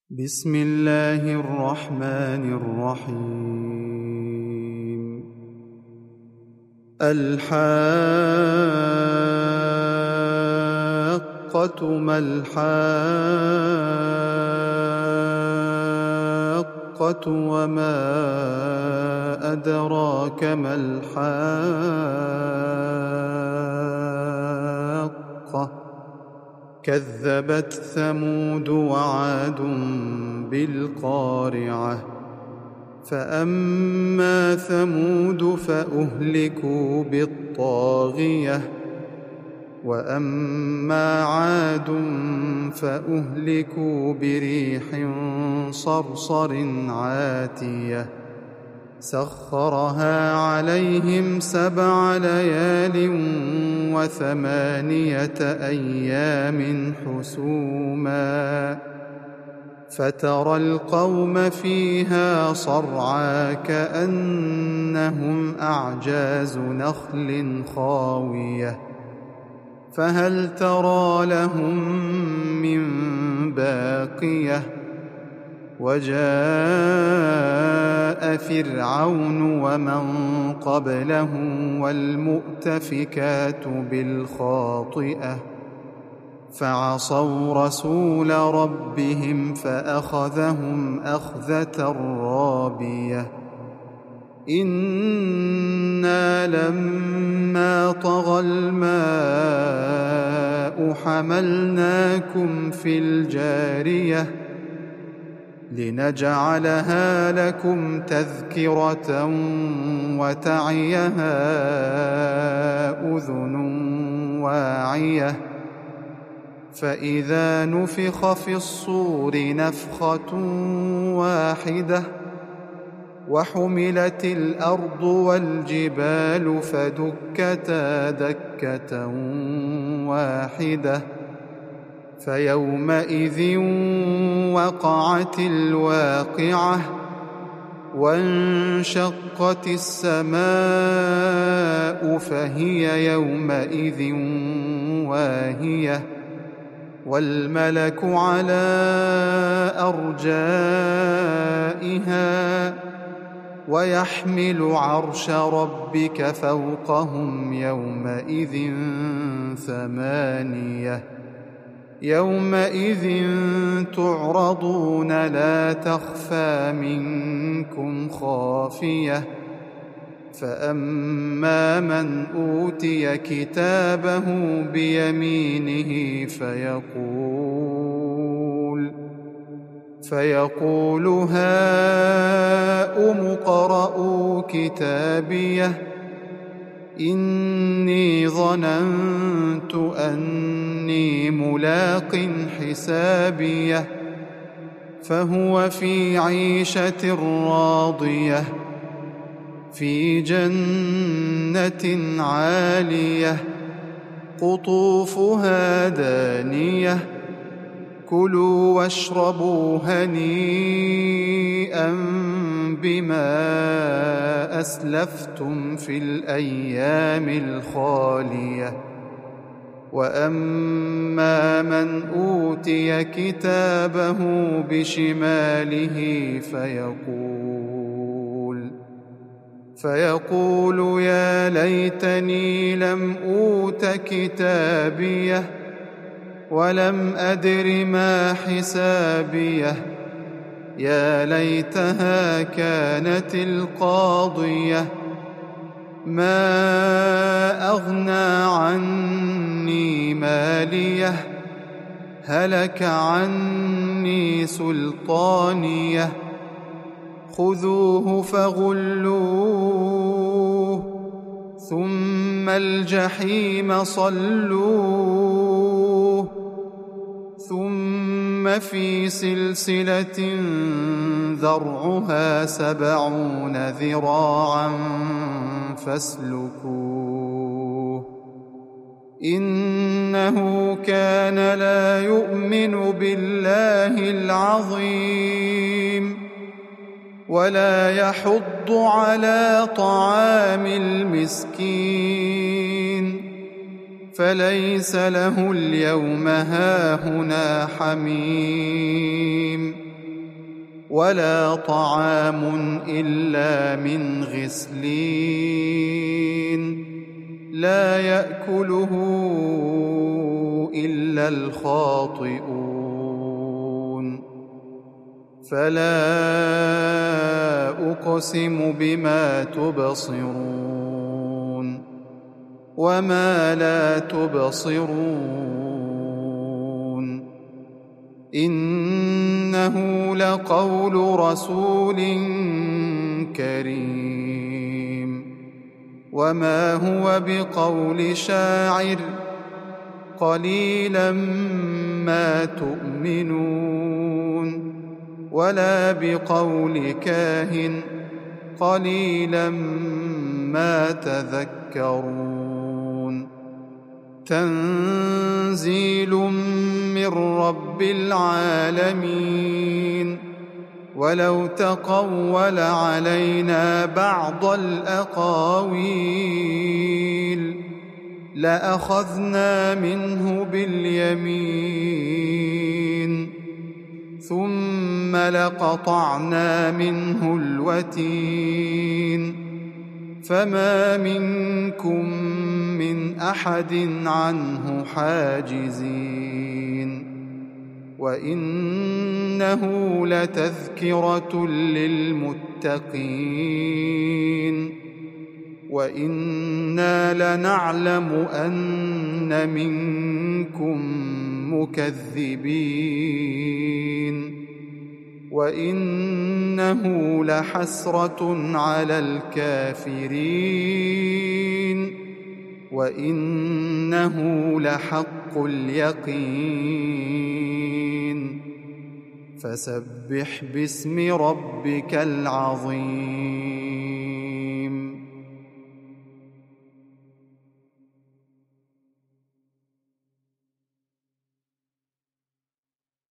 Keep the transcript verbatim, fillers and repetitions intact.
بسم الله الرحمن الرحيم. الحاقة ما الحاقة وما أدراك ما الحاقة كذبت ثمود وعاد بالقارعة فأما ثمود فأهلكوا بالطاغية وأما عاد فأهلكوا بريح صرصر عاتية سخرها عليهم سبع ليال وثمانية أيام حسوما فترى القوم فيها صرعى كأنهم أعجاز نخل خاوية فهل ترى لهم من باقية وجاء فرعون ومن قبله والمؤتفكات بالخاطئة فعصوا رسول ربهم فأخذهم أخذة رابية إنا لما طغى الماء حملناكم في الجارية لنجعلها لكم تذكرة وتعيها أذن واعية فإذا نفخ في الصور نفخة واحدة وحملت الأرض والجبال فدكتا دكة واحدة فيومئذ وقعت الواقعة وانشقت السماء فهي يومئذ واهية والملك على أرجائها ويحمل عرش ربك فوقهم يومئذ ثمانية يومئذ تعرضون لا تخفى منكم خافية فأما من أوتي كتابه بيمينه فيقول فيقول هاؤم اقرءوا كتابيه إني ظننت أني ملاق حسابيه فهو في عيشة راضية في جنة عالية قطوفها دانية كلوا واشربوا هنيئا بما أسلفتم في الأيام الخالية وأما من أوتي كتابه بشماله فيقول فيقول يا ليتني لم أوت كتابيه ولم أدر ما حسابيه يا ليتها كانت القاضية ما أغنى عني ماليه هلك عني سلطانيه خذوه فغلوه ثم الجحيم صلوه ثم في سلسلة ذرعها سبعون ذراعا فاسلكوه إنه كان لا يؤمن بالله العظيم ولا يحض على طعام المسكين فليس له اليوم هاهنا حميم ولا طعام إلا من غسلين لا يأكله إلا الخاطئون فلا أقسم بما تبصرون وما لا تبصرون إنه لقول رسول كريم وما هو بقول شاعر قليلا ما تؤمنون ولا بقول كاهن قليلا ما تذكرون تنزيل من رب العالمين ولو تقول علينا بعض الأقاويل لأخذنا منه باليمين ثم لقطعنا منه الوتين فما منكم من أحد عنه حاجزين وإنه لتذكرة للمتقين وإنا لنعلم أن منكم مكذبين وإنه لحسرة على الكافرين وإنه لحق اليقين فسبح باسم ربك العظيم